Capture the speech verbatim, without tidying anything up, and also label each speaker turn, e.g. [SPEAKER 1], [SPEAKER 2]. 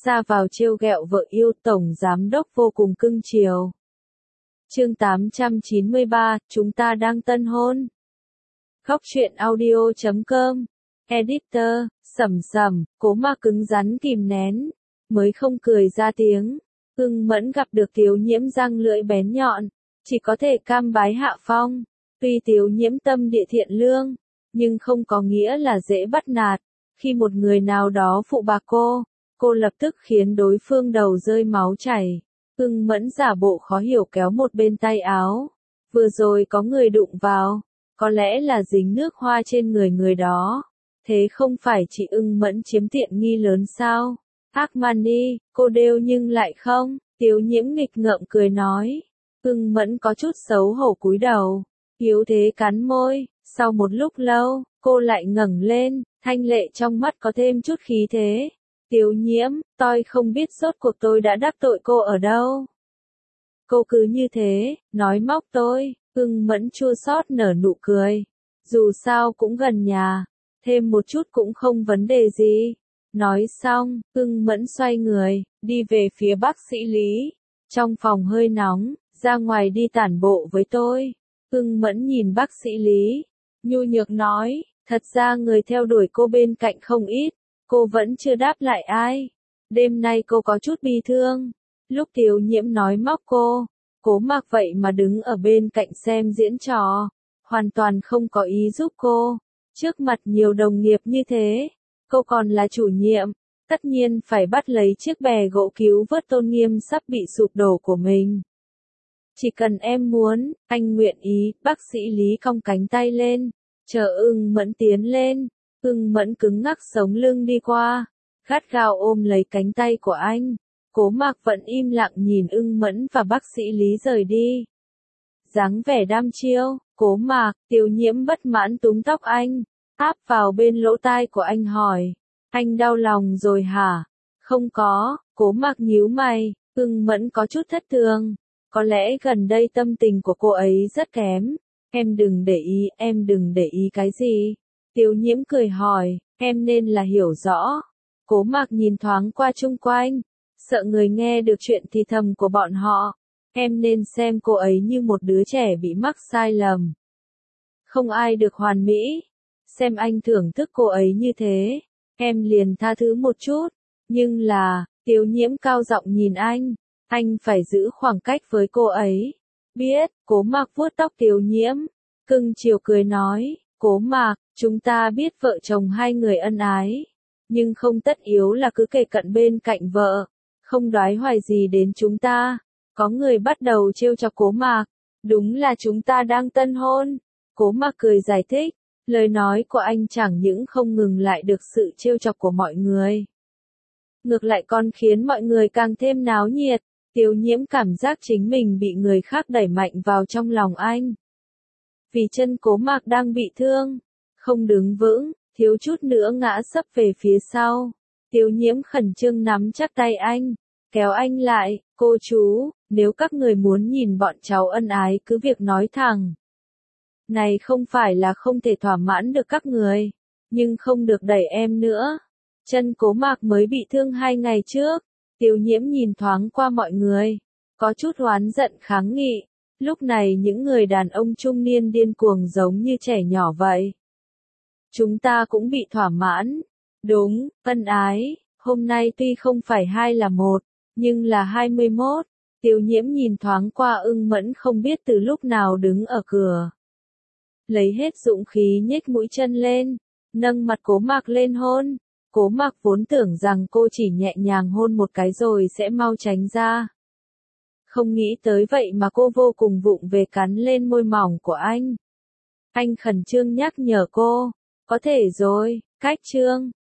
[SPEAKER 1] ra vào trêu ghẹo vợ yêu, tổng giám đốc vô cùng cưng chiều. Chương tám trăm chín mươi ba, chúng ta đang tân hôn. Góc truyện audio chấm com. Editor, Sầm Sầm, Cố Mạc cứng rắn kìm nén, mới không cười ra tiếng. Ưng Mẫn gặp được Tiếu Nhiễm răng lưỡi bén nhọn, chỉ có thể cam bái hạ phong. Tuy Tiếu Nhiễm tâm địa thiện lương, nhưng không có nghĩa là dễ bắt nạt. Khi một người nào đó phụ bạc cô, cô lập tức khiến đối phương đầu rơi máu chảy. Ưng Mẫn giả bộ khó hiểu kéo một bên tay áo. Vừa rồi có người đụng vào, có lẽ là dính nước hoa trên người người đó. Thế không phải chị Ưng Mẫn chiếm tiện nghi lớn sao? Armani, cô đều nhưng lại không. Tiếu Nhiễm nghịch ngợm cười nói. Ưng Mẫn có chút xấu hổ cúi đầu, yếu thế cắn môi. Sau một lúc lâu, cô lại ngẩng lên, thanh lệ trong mắt có thêm chút khí thế. Tiếu Nhiễm, tôi không biết rốt cuộc tôi đã đắc tội cô ở đâu. Cô cứ như thế, nói móc tôi. Ưng Mẫn chua xót nở nụ cười. Dù sao cũng gần nhà, thêm một chút cũng không vấn đề gì. Nói xong, Ưng Mẫn xoay người, đi về phía bác sĩ Lý. Trong phòng hơi nóng, ra ngoài đi tản bộ với tôi. Ưng Mẫn nhìn bác sĩ Lý, nhu nhược nói, thật ra người theo đuổi cô bên cạnh không ít, cô vẫn chưa đáp lại ai. Đêm nay cô có chút bi thương. Lúc Tiếu Nhiễm nói móc cô, Cố Mạc vậy mà đứng ở bên cạnh xem diễn trò, hoàn toàn không có ý giúp cô. Trước mặt nhiều đồng nghiệp như thế, cô còn là chủ nhiệm, tất nhiên phải bắt lấy chiếc bè gỗ cứu vớt tôn nghiêm sắp bị sụp đổ của mình. Chỉ cần em muốn, anh nguyện ý. Bác sĩ Lý cong cánh tay lên, chờ Ưng Mẫn tiến lên. Ưng Mẫn cứng ngắc sống lưng đi qua, gắt gao ôm lấy cánh tay của anh. Cố Mạc vẫn im lặng nhìn Ưng Mẫn và bác sĩ Lý rời đi. Dáng vẻ đăm chiêu, Cố Mạc. Tiếu Nhiễm bất mãn túm tóc anh, áp vào bên lỗ tai của anh hỏi, anh đau lòng rồi hả? Không có. Cố Mạc nhíu mày. Ưng Mẫn có chút thất thường, có lẽ gần đây tâm tình của cô ấy rất kém. Em đừng để ý, em đừng để ý cái gì? Tiếu Nhiễm cười hỏi, em nên là hiểu rõ. Cố Mạc nhìn thoáng qua chung quanh, sợ người nghe được chuyện thì thầm của bọn họ. Em nên xem cô ấy như một đứa trẻ bị mắc sai lầm. Không ai được hoàn mỹ. Xem anh thưởng thức cô ấy như thế, em liền tha thứ một chút. Nhưng là, Tiếu Nhiễm cao giọng nhìn anh, anh phải giữ khoảng cách với cô ấy. Biết. Cố Mạc vuốt tóc Tiếu Nhiễm, cưng chiều cười nói, Cố Mạc, chúng ta biết vợ chồng hai người ân ái, nhưng không tất yếu là cứ kề cận bên cạnh vợ, không đoái hoài gì đến chúng ta. Có người bắt đầu trêu chọc Cố Mạc, đúng là chúng ta đang tân hôn. Cố Mạc cười giải thích, lời nói của anh chẳng những không ngừng lại được sự trêu chọc của mọi người, ngược lại còn khiến mọi người càng thêm náo nhiệt. Tiếu Nhiễm cảm giác chính mình bị người khác đẩy mạnh vào trong lòng anh. Vì chân Cố Mạc đang bị thương, không đứng vững, thiếu chút nữa ngã sấp về phía sau. Tiếu Nhiễm khẩn trương nắm chắc tay anh, kéo anh lại, cô chú, nếu các người muốn nhìn bọn cháu ân ái cứ việc nói thẳng. Này không phải là không thể thỏa mãn được các người, nhưng không được đẩy em nữa. Chân Cố Mạc mới bị thương hai ngày trước. Tiếu Nhiễm nhìn thoáng qua mọi người, có chút oán giận kháng nghị. Lúc này những người đàn ông trung niên điên cuồng giống như trẻ nhỏ vậy. Chúng ta cũng bị thỏa mãn. Đúng, ân ái, hôm nay tuy không phải hai là một, nhưng là hai mươi mốt. Tiếu Nhiễm nhìn thoáng qua Ưng Mẫn không biết từ lúc nào đứng ở cửa. Lấy hết dũng khí nhếch mũi chân lên, nâng mặt Cố Mạc lên hôn. Cố Mạc vốn tưởng rằng cô chỉ nhẹ nhàng hôn một cái rồi sẽ mau tránh ra. Không nghĩ tới vậy mà cô vô cùng vụng về cắn lên môi mỏng của anh. Anh khẩn trương nhắc nhở cô, có thể rồi, cách trương.